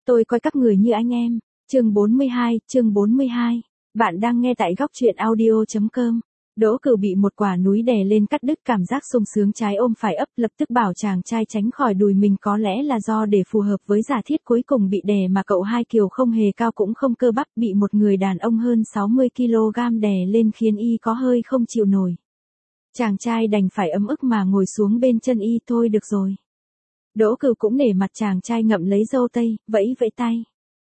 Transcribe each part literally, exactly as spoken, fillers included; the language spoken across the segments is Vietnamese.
Tôi coi các người như anh em. Chương bốn mươi hai, chương bốn mươi hai. Bạn đang nghe tại góc truyện audio chấm com. Đỗ Cửu bị một quả núi đè lên cắt đứt cảm giác sung sướng trái ôm phải ấp, lập tức bảo chàng trai tránh khỏi đùi mình, có lẽ là do để phù hợp với giả thiết cuối cùng bị đè mà cậu Hai Kiều không hề cao cũng không cơ bắp, bị một người đàn ông hơn sáu mươi ki lô gam đè lên khiến y có hơi không chịu nổi. Chàng trai đành phải ấm ức mà ngồi xuống bên chân y. Thôi được rồi. Đỗ Cửu cũng nể mặt chàng trai, ngậm lấy râu tây, vẫy vẫy tay.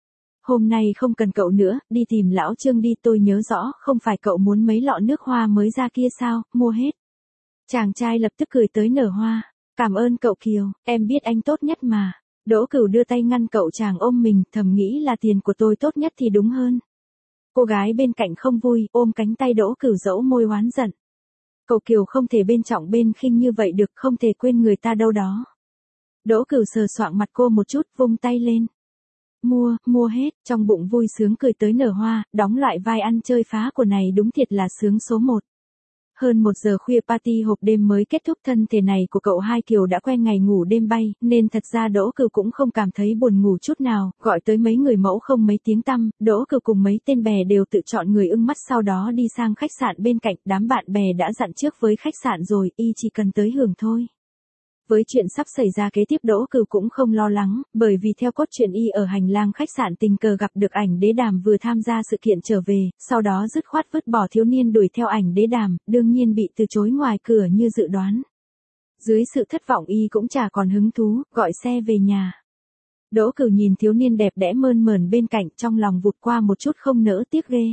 Hôm nay không cần cậu nữa, đi tìm lão Trương đi, tôi nhớ rõ, không phải cậu muốn mấy lọ nước hoa mới ra kia sao, mua hết. Chàng trai lập tức cười tới nở hoa. Cảm ơn cậu Kiều, em biết anh tốt nhất mà. Đỗ Cửu đưa tay ngăn cậu chàng ôm mình, thầm nghĩ là tiền của tôi tốt nhất thì đúng hơn. Cô gái bên cạnh không vui, ôm cánh tay Đỗ Cửu dẫu môi oán giận. Cậu Kiều không thể bên trọng bên khinh như vậy được, không thể quên người ta đâu đó. Đỗ Cửu sờ soạng mặt cô một chút, vung tay lên. Mua, mua hết, trong bụng vui sướng cười tới nở hoa, đóng loại vai ăn chơi phá của này đúng thiệt là sướng số một. Hơn một giờ khuya party hộp đêm mới kết thúc, thân thể này của cậu Hai Kiều đã quen ngày ngủ đêm bay, nên thật ra Đỗ Cửu cũng không cảm thấy buồn ngủ chút nào, gọi tới mấy người mẫu không mấy tiếng tăm, Đỗ Cửu cùng mấy tên bè đều tự chọn người ưng mắt, sau đó đi sang khách sạn bên cạnh, đám bạn bè đã dặn trước với khách sạn rồi, y chỉ cần tới hưởng thôi. Với chuyện sắp xảy ra kế tiếp Đỗ Cửu cũng không lo lắng, bởi vì theo cốt truyện y ở hành lang khách sạn tình cờ gặp được Ảnh Đế Đàm vừa tham gia sự kiện trở về, sau đó dứt khoát vứt bỏ thiếu niên đuổi theo Ảnh Đế Đàm, đương nhiên bị từ chối ngoài cửa như dự đoán. Dưới sự thất vọng y cũng chả còn hứng thú, gọi xe về nhà. Đỗ Cửu nhìn thiếu niên đẹp đẽ mơn mởn bên cạnh, trong lòng vụt qua một chút không nỡ tiếc ghê.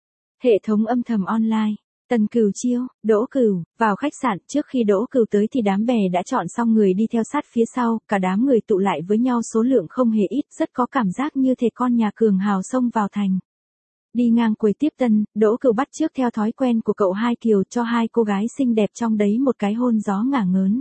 Hệ thống âm thầm online. Tần Cửu chiêu, Đỗ Cửu, vào khách sạn, trước khi Đỗ Cửu tới thì đám bè đã chọn xong người đi theo sát phía sau, cả đám người tụ lại với nhau số lượng không hề ít, rất có cảm giác như thể con nhà cường hào xông vào thành. Đi ngang quầy tiếp tân, Đỗ Cửu bắt chước theo thói quen của cậu Hai Kiều cho hai cô gái xinh đẹp trong đấy một cái hôn gió ngả ngớn.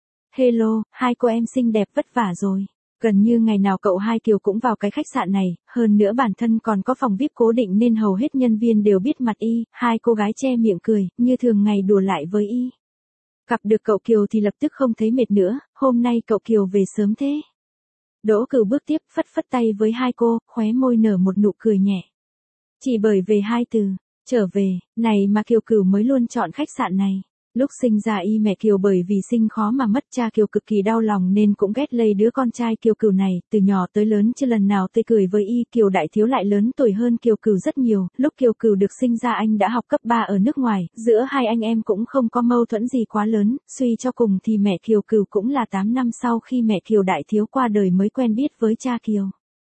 Hello, hai cô em xinh đẹp vất vả rồi. Gần như ngày nào cậu Hai Kiều cũng vào cái khách sạn này, hơn nữa bản thân còn có phòng vi ai pi cố định nên hầu hết nhân viên đều biết mặt y, hai cô gái che miệng cười, như thường ngày đùa lại với y. Gặp được cậu Kiều thì lập tức không thấy mệt nữa, hôm nay cậu Kiều về sớm thế. Đỗ Cửu bước tiếp, phất phất tay với hai cô, khóe môi nở một nụ cười nhẹ. Chỉ bởi về hai từ, trở về, này mà Kiều Cửu mới luôn chọn khách sạn này. Lúc sinh ra y mẹ Kiều bởi vì sinh khó mà mất, cha Kiều cực kỳ đau lòng nên cũng ghét lây đứa con trai Kiều Cửu này, từ nhỏ tới lớn chưa lần nào tươi cười với y. Kiều đại thiếu lại lớn tuổi hơn Kiều Cửu rất nhiều, lúc Kiều Cửu được sinh ra anh đã học cấp ba ở nước ngoài, giữa hai anh em cũng không có mâu thuẫn gì quá lớn, suy cho cùng thì mẹ Kiều Cửu cũng là tám năm sau khi mẹ Kiều đại thiếu qua đời mới quen biết với cha Kiều.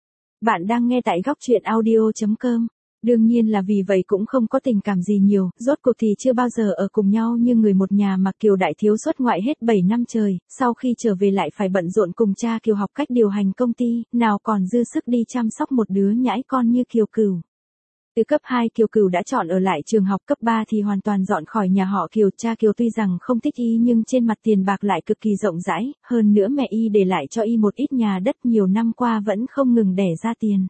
Bạn đang nghe tại góc truyện audio chấm com. Đương nhiên là vì vậy cũng không có tình cảm gì nhiều, rốt cuộc thì chưa bao giờ ở cùng nhau như người một nhà mà Kiều đại thiếu xuất ngoại hết bảy năm trời, sau khi trở về lại phải bận rộn cùng cha Kiều học cách điều hành công ty, nào còn dư sức đi chăm sóc một đứa nhãi con như Kiều Cửu. Từ cấp hai Kiều Cửu đã chọn ở lại trường học, cấp ba thì hoàn toàn dọn khỏi nhà họ Kiều. Cha Kiều tuy rằng không thích y nhưng trên mặt tiền bạc lại cực kỳ rộng rãi, hơn nữa mẹ y để lại cho y một ít nhà đất nhiều năm qua vẫn không ngừng đẻ ra tiền.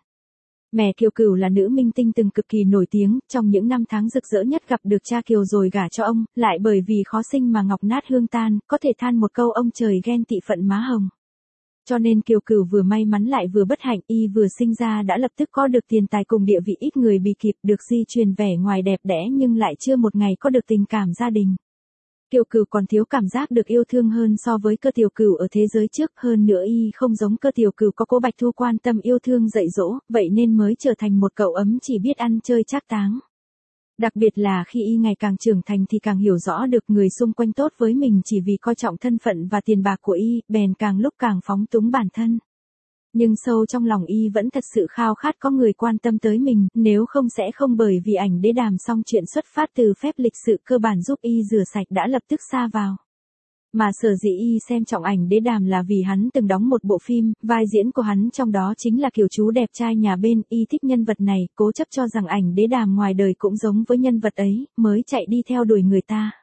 Mẹ Kiều Cửu là nữ minh tinh từng cực kỳ nổi tiếng, trong những năm tháng rực rỡ nhất gặp được cha Kiều rồi gả cho ông, lại bởi vì khó sinh mà ngọc nát hương tan, có thể than một câu ông trời ghen tị phận má hồng. Cho nên Kiều Cửu vừa may mắn lại vừa bất hạnh, y vừa sinh ra đã lập tức có được tiền tài cùng địa vị, ít người bì kịp, được di truyền vẻ ngoài đẹp đẽ nhưng lại chưa một ngày có được tình cảm gia đình. Kiều Cửu còn thiếu cảm giác được yêu thương hơn so với Cơ Tiểu Cửu ở thế giới trước, hơn nữa y không giống Cơ Tiểu Cửu có Cố Bạch Thu quan tâm yêu thương dạy dỗ, vậy nên mới trở thành một cậu ấm chỉ biết ăn chơi trác táng. Đặc biệt là khi y ngày càng trưởng thành thì càng hiểu rõ được người xung quanh tốt với mình chỉ vì coi trọng thân phận và tiền bạc của y, bèn càng lúc càng phóng túng bản thân. Nhưng sâu trong lòng y vẫn thật sự khao khát có người quan tâm tới mình, nếu không sẽ không bởi vì Ảnh Đế Đàm xong chuyện xuất phát từ phép lịch sự cơ bản giúp y rửa sạch đã lập tức sa vào. Mà sở dĩ y xem trọng Ảnh Đế Đàm là vì hắn từng đóng một bộ phim, vai diễn của hắn trong đó chính là kiểu chú đẹp trai nhà bên, y thích nhân vật này, cố chấp cho rằng Ảnh Đế Đàm ngoài đời cũng giống với nhân vật ấy, mới chạy đi theo đuổi người ta.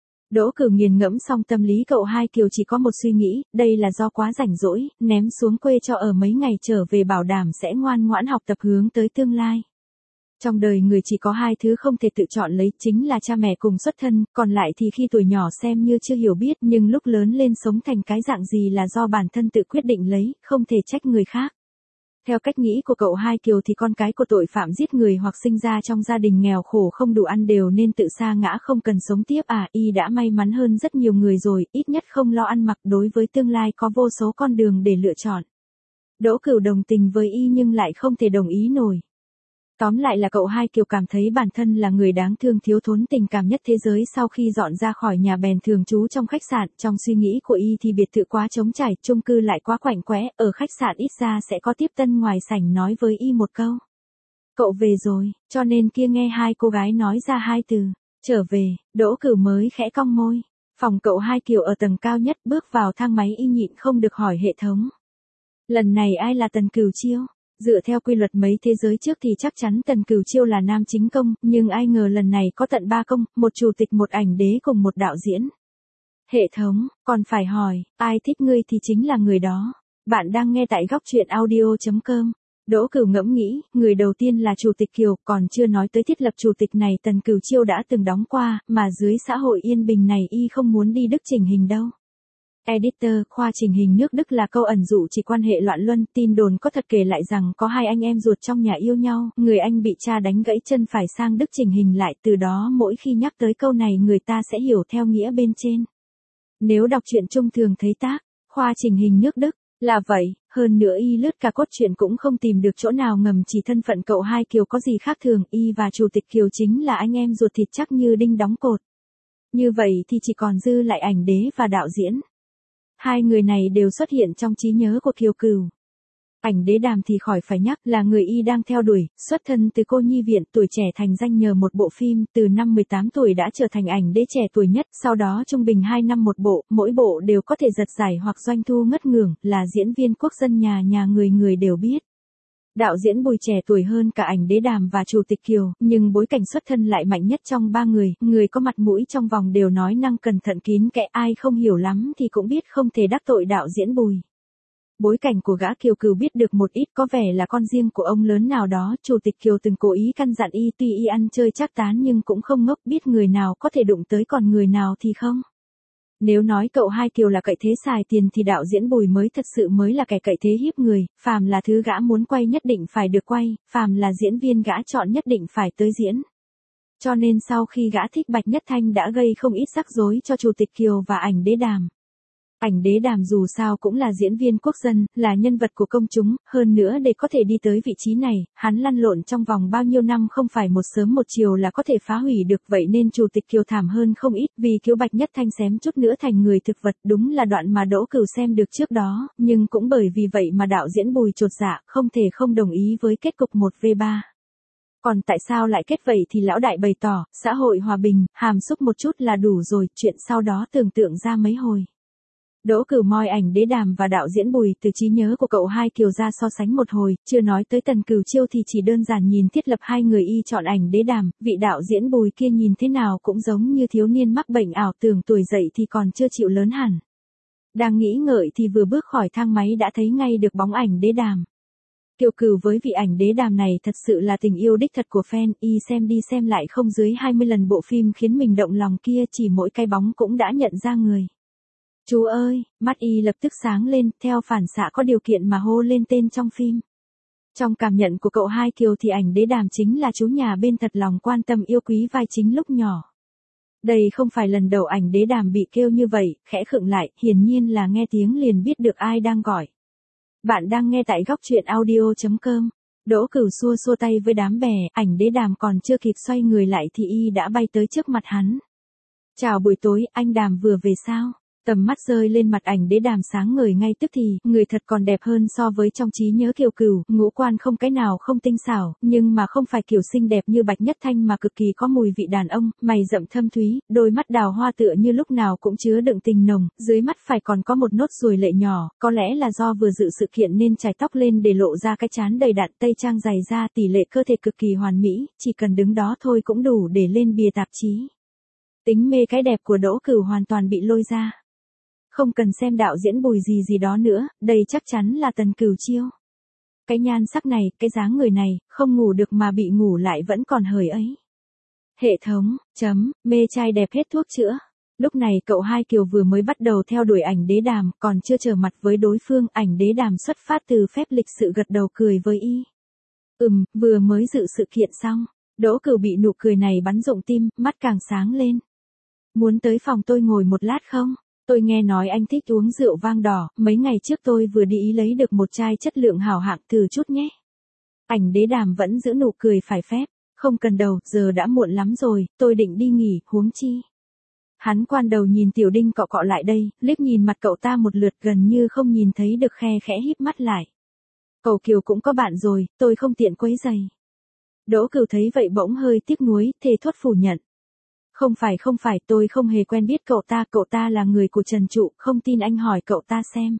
Đỗ Cửu nghiền ngẫm xong tâm lý cậu Hai Kiều chỉ có một suy nghĩ, đây là do quá rảnh rỗi, ném xuống quê cho ở mấy ngày trở về bảo đảm sẽ ngoan ngoãn học tập hướng tới tương lai. Trong đời người chỉ có hai thứ không thể tự chọn lấy, chính là cha mẹ cùng xuất thân, còn lại thì khi tuổi nhỏ xem như chưa hiểu biết nhưng lúc lớn lên sống thành cái dạng gì là do bản thân tự quyết định lấy, không thể trách người khác. Theo cách nghĩ của cậu Hai Kiều thì con cái của tội phạm giết người hoặc sinh ra trong gia đình nghèo khổ không đủ ăn đều nên tự sa ngã không cần sống tiếp à, y đã may mắn hơn rất nhiều người rồi, ít nhất không lo ăn mặc, đối với tương lai có vô số con đường để lựa chọn. Đỗ Cửu đồng tình với y nhưng lại không thể đồng ý nổi. Tóm lại là cậu Hai Kiều cảm thấy bản thân là người đáng thương thiếu thốn tình cảm nhất thế giới sau khi dọn ra khỏi nhà bèn thường trú trong khách sạn. Trong suy nghĩ của y thì biệt thự quá trống trải, chung cư lại quá quạnh quẽ, ở khách sạn ít ra sẽ có tiếp tân ngoài sảnh nói với y một câu. Cậu về rồi, cho nên kia nghe hai cô gái nói ra hai từ, trở về, Đỗ Cửu mới khẽ cong môi. Phòng cậu Hai Kiều ở tầng cao nhất, bước vào thang máy y nhịn không được hỏi hệ thống. Lần này ai là Tần Cửu Chiêu? Dựa theo quy luật mấy thế giới trước thì chắc chắn Tần Cửu Chiêu là nam chính công, nhưng ai ngờ lần này có tận ba công, một chủ tịch một ảnh đế cùng một đạo diễn. Hệ thống, còn phải hỏi, ai thích ngươi thì chính là người đó. Bạn đang nghe tại góc truyện audio chấm com. Đỗ Cửu ngẫm nghĩ, người đầu tiên là Chủ tịch Kiều, còn chưa nói tới thiết lập chủ tịch này Tần Cửu Chiêu đã từng đóng qua, mà dưới xã hội yên bình này y không muốn đi Đức chỉnh hình đâu. Editor, khoa chỉnh hình nước Đức là câu ẩn dụ chỉ quan hệ loạn luân, tin đồn có thật kể lại rằng có hai anh em ruột trong nhà yêu nhau, người anh bị cha đánh gãy chân phải sang Đức chỉnh hình lại, từ đó mỗi khi nhắc tới câu này người ta sẽ hiểu theo nghĩa bên trên. Nếu đọc truyện chung thường thấy tác, khoa chỉnh hình nước Đức, là vậy, hơn nữa y lướt cả cốt truyện cũng không tìm được chỗ nào ngầm chỉ thân phận cậu Hai Kiều có gì khác thường, y và Chủ tịch Kiều chính là anh em ruột thịt chắc như đinh đóng cột. Như vậy thì chỉ còn dư lại ảnh đế và đạo diễn. Hai người này đều xuất hiện trong trí nhớ của Kiều Cửu. Ảnh đế Đàm thì khỏi phải nhắc, là người y đang theo đuổi, xuất thân từ cô nhi viện, tuổi trẻ thành danh nhờ một bộ phim, từ năm mười tám tuổi đã trở thành ảnh đế trẻ tuổi nhất, sau đó trung bình hai năm một bộ, mỗi bộ đều có thể giật giải hoặc doanh thu ngất ngưởng, là diễn viên quốc dân nhà nhà người người đều biết. Đạo diễn Bùi trẻ tuổi hơn cả ảnh đế Đàm và Chủ tịch Kiều, nhưng bối cảnh xuất thân lại mạnh nhất trong ba người, người có mặt mũi trong vòng đều nói năng cẩn thận kín kẽ, ai không hiểu lắm thì cũng biết không thể đắc tội đạo diễn Bùi. Bối cảnh của gã Kiều Cửu biết được một ít, có vẻ là con riêng của ông lớn nào đó, Chủ tịch Kiều từng cố ý căn dặn y, tuy y ăn chơi trác tán nhưng cũng không ngốc, biết người nào có thể đụng tới còn người nào thì không. Nếu nói cậu Hai Kiều là cậy thế xài tiền thì đạo diễn Bùi mới thật sự mới là kẻ cậy thế hiếp người, phàm là thứ gã muốn quay nhất định phải được quay, phàm là diễn viên gã chọn nhất định phải tới diễn. Cho nên sau khi gã thích Bạch Nhất Thanh đã gây không ít rắc rối cho Chủ tịch Kiều và ảnh đế Đàm. Ảnh đế Đàm dù sao cũng là diễn viên quốc dân, là nhân vật của công chúng, hơn nữa để có thể đi tới vị trí này, hắn lăn lộn trong vòng bao nhiêu năm không phải một sớm một chiều là có thể phá hủy được, vậy nên Chủ tịch Kiều thảm hơn không ít, vì cứu Bạch Nhất Thanh xém chút nữa thành người thực vật, đúng là đoạn mà Đỗ Cửu xem được trước đó, nhưng cũng bởi vì vậy mà đạo diễn Bùi chột dạ, không thể không đồng ý với kết cục một v ba. Còn tại sao lại kết vậy thì lão đại bày tỏ, xã hội hòa bình, hàm xúc một chút là đủ rồi, chuyện sau đó tưởng tượng ra mấy hồi. Đỗ Cửu moi ảnh đế Đàm và đạo diễn Bùi từ trí nhớ của cậu Hai Kiều ra so sánh một hồi, chưa nói tới Tần Cửu Chiêu thì chỉ đơn giản nhìn thiết lập hai người y chọn ảnh đế Đàm, vị đạo diễn Bùi kia nhìn thế nào cũng giống như thiếu niên mắc bệnh ảo tưởng tuổi dậy thì còn chưa chịu lớn hẳn. Đang nghĩ ngợi thì vừa bước khỏi thang máy đã thấy ngay được bóng ảnh đế Đàm. Kiều Cửu với vị ảnh đế Đàm này thật sự là tình yêu đích thật của fan, y xem đi xem lại không dưới hai mươi lần bộ phim khiến mình động lòng kia, chỉ mỗi cái bóng cũng đã nhận ra người. Chú ơi, mắt y lập tức sáng lên, theo phản xạ có điều kiện mà hô lên tên trong phim. Trong cảm nhận của cậu Hai Kiều thì ảnh đế Đàm chính là chú nhà bên thật lòng quan tâm yêu quý vai chính lúc nhỏ. Đây không phải lần đầu ảnh đế Đàm bị kêu như vậy, khẽ khựng lại, hiển nhiên là nghe tiếng liền biết được ai đang gọi. Bạn đang nghe tại góc truyện audio chấm com. Đỗ Cửu xua xua tay với đám bè, ảnh đế Đàm còn chưa kịp xoay người lại thì y đã bay tới trước mặt hắn. Chào buổi tối, anh Đàm vừa về sao? Tầm mắt rơi lên mặt ảnh đế Đàm sáng ngời ngay tức thì, người thật còn đẹp hơn so với trong trí nhớ Kiều Cửu, ngũ quan không cái nào không tinh xảo, nhưng mà không phải kiểu xinh đẹp như Bạch Nhất Thanh mà cực kỳ có mùi vị đàn ông, mày rậm thâm thúy, đôi mắt đào hoa tựa như lúc nào cũng chứa đựng tình nồng, dưới mắt phải còn có một nốt ruồi lệ nhỏ, có lẽ là do vừa dự sự kiện nên chải tóc lên để lộ ra cái trán đầy đặn, tây trang dày da, tỷ lệ cơ thể cực kỳ hoàn mỹ, chỉ cần đứng đó thôi cũng đủ để lên bìa tạp chí. Tính mê cái đẹp của Đỗ Cửu hoàn toàn bị lôi ra. Không cần xem đạo diễn Bùi gì gì đó nữa, đây chắc chắn là Tần Cửu Chiêu. Cái nhan sắc này, cái dáng người này, không ngủ được mà bị ngủ lại vẫn còn hời ấy. Hệ thống, chấm, mê trai đẹp hết thuốc chữa. Lúc này cậu Hai Kiều vừa mới bắt đầu theo đuổi ảnh đế đàm, còn chưa trở mặt với đối phương, ảnh đế đàm xuất phát từ phép lịch sự gật đầu cười với y. Ừm, vừa mới dự sự kiện xong. Đỗ Cửu bị nụ cười này bắn rụng tim, mắt càng sáng lên. Muốn tới phòng tôi ngồi một lát không? Tôi nghe nói anh thích uống rượu vang đỏ, mấy ngày trước tôi vừa đi ý lấy được một chai chất lượng hảo hạng, thử chút nhé. Ảnh đế đàm vẫn giữ nụ cười phải phép. Không cần đâu, giờ đã muộn lắm rồi, tôi định đi nghỉ, huống chi. Hắn quan đầu nhìn Tiểu Đinh cọ cọ lại đây, liếc nhìn mặt cậu ta một lượt gần như không nhìn thấy được, khe khẽ híp mắt lại. Cậu Kiều cũng có bạn rồi, tôi không tiện quấy rầy. Đỗ Cửu thấy vậy bỗng hơi tiếc nuối, thề thốt phủ nhận. Không phải không phải, tôi không hề quen biết cậu ta, cậu ta là người của Trần Trụ, không tin anh hỏi cậu ta xem.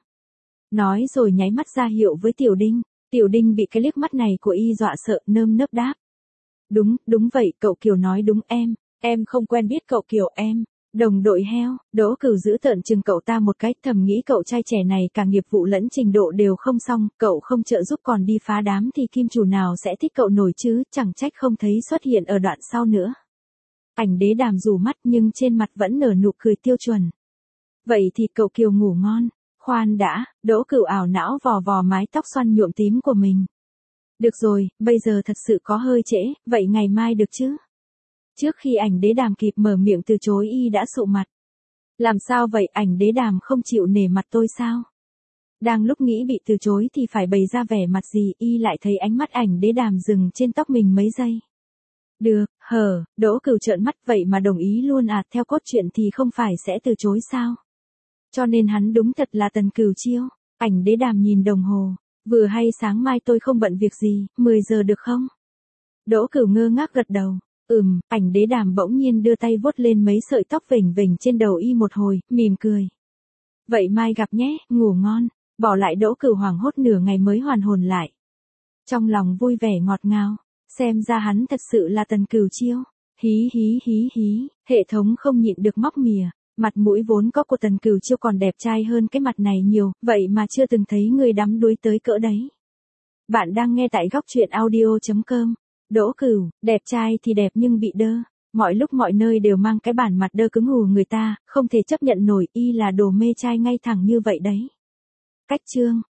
Nói rồi nháy mắt ra hiệu với Tiểu Đinh. Tiểu Đinh bị cái liếc mắt này của y dọa sợ, nơm nớp đáp. Đúng, đúng vậy, cậu Kiều nói đúng em, em không quen biết cậu Kiều em. Đồng đội heo. Đỗ Cửu giữ tợn chừng cậu ta một cái, thầm nghĩ cậu trai trẻ này cả nghiệp vụ lẫn trình độ đều không xong, cậu không trợ giúp còn đi phá đám thì kim chủ nào sẽ thích cậu nổi chứ, chẳng trách không thấy xuất hiện ở đoạn sau nữa. Ảnh đế đàm rủ mắt nhưng trên mặt vẫn nở nụ cười tiêu chuẩn. Vậy thì cậu Kiều ngủ ngon. Khoan đã, Đỗ Cửu ảo não vò vò mái tóc xoăn nhuộm tím của mình. Được rồi, bây giờ thật sự có hơi trễ, vậy ngày mai được chứ? Trước khi ảnh đế đàm kịp mở miệng từ chối y đã sụ mặt. Làm sao vậy, ảnh đế đàm không chịu nể mặt tôi sao? Đang lúc nghĩ bị từ chối thì phải bày ra vẻ mặt gì, y lại thấy ánh mắt ảnh đế đàm dừng trên tóc mình mấy giây. Được, hờ, Đỗ Cửu trợn mắt, vậy mà đồng ý luôn à, theo cốt truyện thì không phải sẽ từ chối sao? Cho nên hắn đúng thật là Tần Cửu chiêu. Ảnh đế đàm nhìn đồng hồ. Vừa hay sáng mai tôi không bận việc gì, mười giờ được không? Đỗ Cửu ngơ ngác gật đầu. Ừm, ảnh đế đàm bỗng nhiên đưa tay vuốt lên mấy sợi tóc vểnh vểnh trên đầu y một hồi, mỉm cười. Vậy mai gặp nhé, ngủ ngon. Bỏ lại Đỗ Cửu hoảng hốt nửa ngày mới hoàn hồn lại. Trong lòng vui vẻ ngọt ngào, xem ra hắn thật sự là Tần Cửu chiêu. Hí hí hí hí, hệ thống không nhịn được móc mỉa. Mặt mũi vốn có của Tần Cửu chiêu còn đẹp trai hơn cái mặt này nhiều, vậy mà chưa từng thấy người đắm đuối tới cỡ đấy. Bạn đang nghe tại góc truyện audio chấm com. Đỗ Cửu, đẹp trai thì đẹp nhưng bị đơ. Mọi lúc mọi nơi đều mang cái bản mặt đơ cứng hù người ta, không thể chấp nhận nổi, y là đồ mê trai ngay thẳng như vậy đấy. Cách chương.